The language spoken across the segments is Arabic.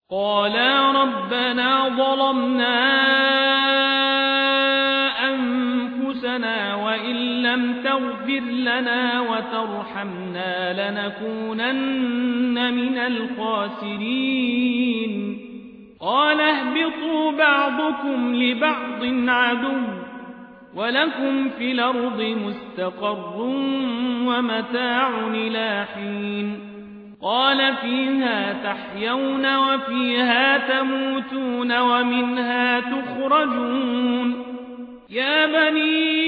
قالا ربنا ظلمنا أنفسنا وإن لم تغفر لنا وترحمنا لنكونن من الخاسرين قال اهبطوا بعضكم لبعض عدو ولكم في الأرض مستقر ومتاع إلى حين قال فيها تحيون وفيها تموتون ومنها تخرجون يا بني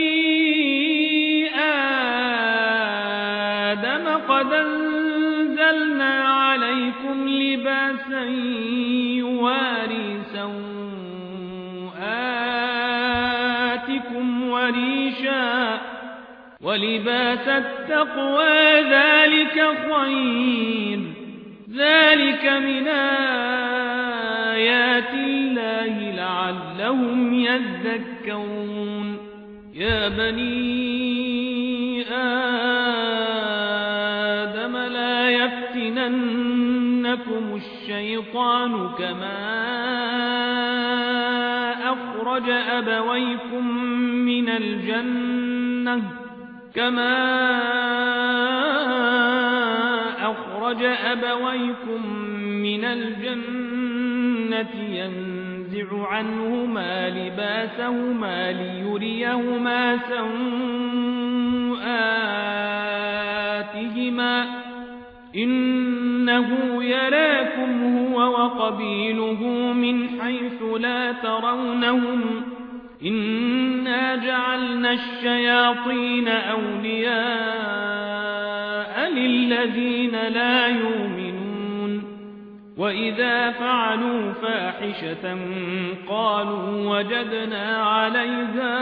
آدم قد أنزلنا عليكم لباسا يواري سوآتكم وريشا ولباس التقوى ذلك خير ذلك من آيات الله لعلهم يذكرون يا بني آدم لا يفتننكم الشيطان كما أخرج أبويكم من الجنة ينزع عنهما لباسهما ليريهما سوآتهما إنه يراكم هو وقبيله من حيث لا ترونهم إنا جعلنا الشياطين أولياء للذين لا يؤمنون وإذا فعلوا فاحشة قالوا وجدنا عليها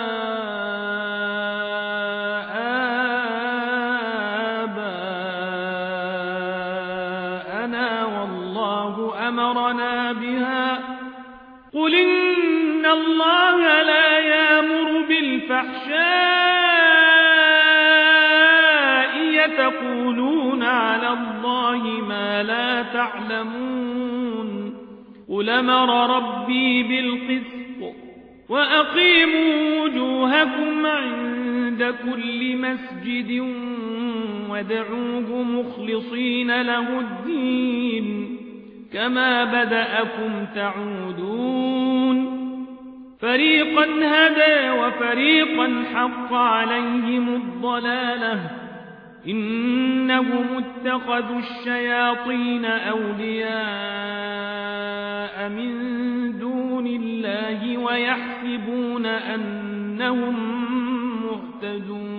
آباءنا والله أمرنا بها قل إن الله لا يأمر بالفحشاء يتقولون على الله ما لا تعلمون قل أمر ربي بالقسط وأقيموا وجوهكم عند كل مسجد وادعوه مخلصين له الدين كما بدأكم تعودون فريقا هدى وفريقا حق عليهم الضلالة إنهم اتخذوا الشياطين أولياء من دون الله ويحسبون أنهم مهتدون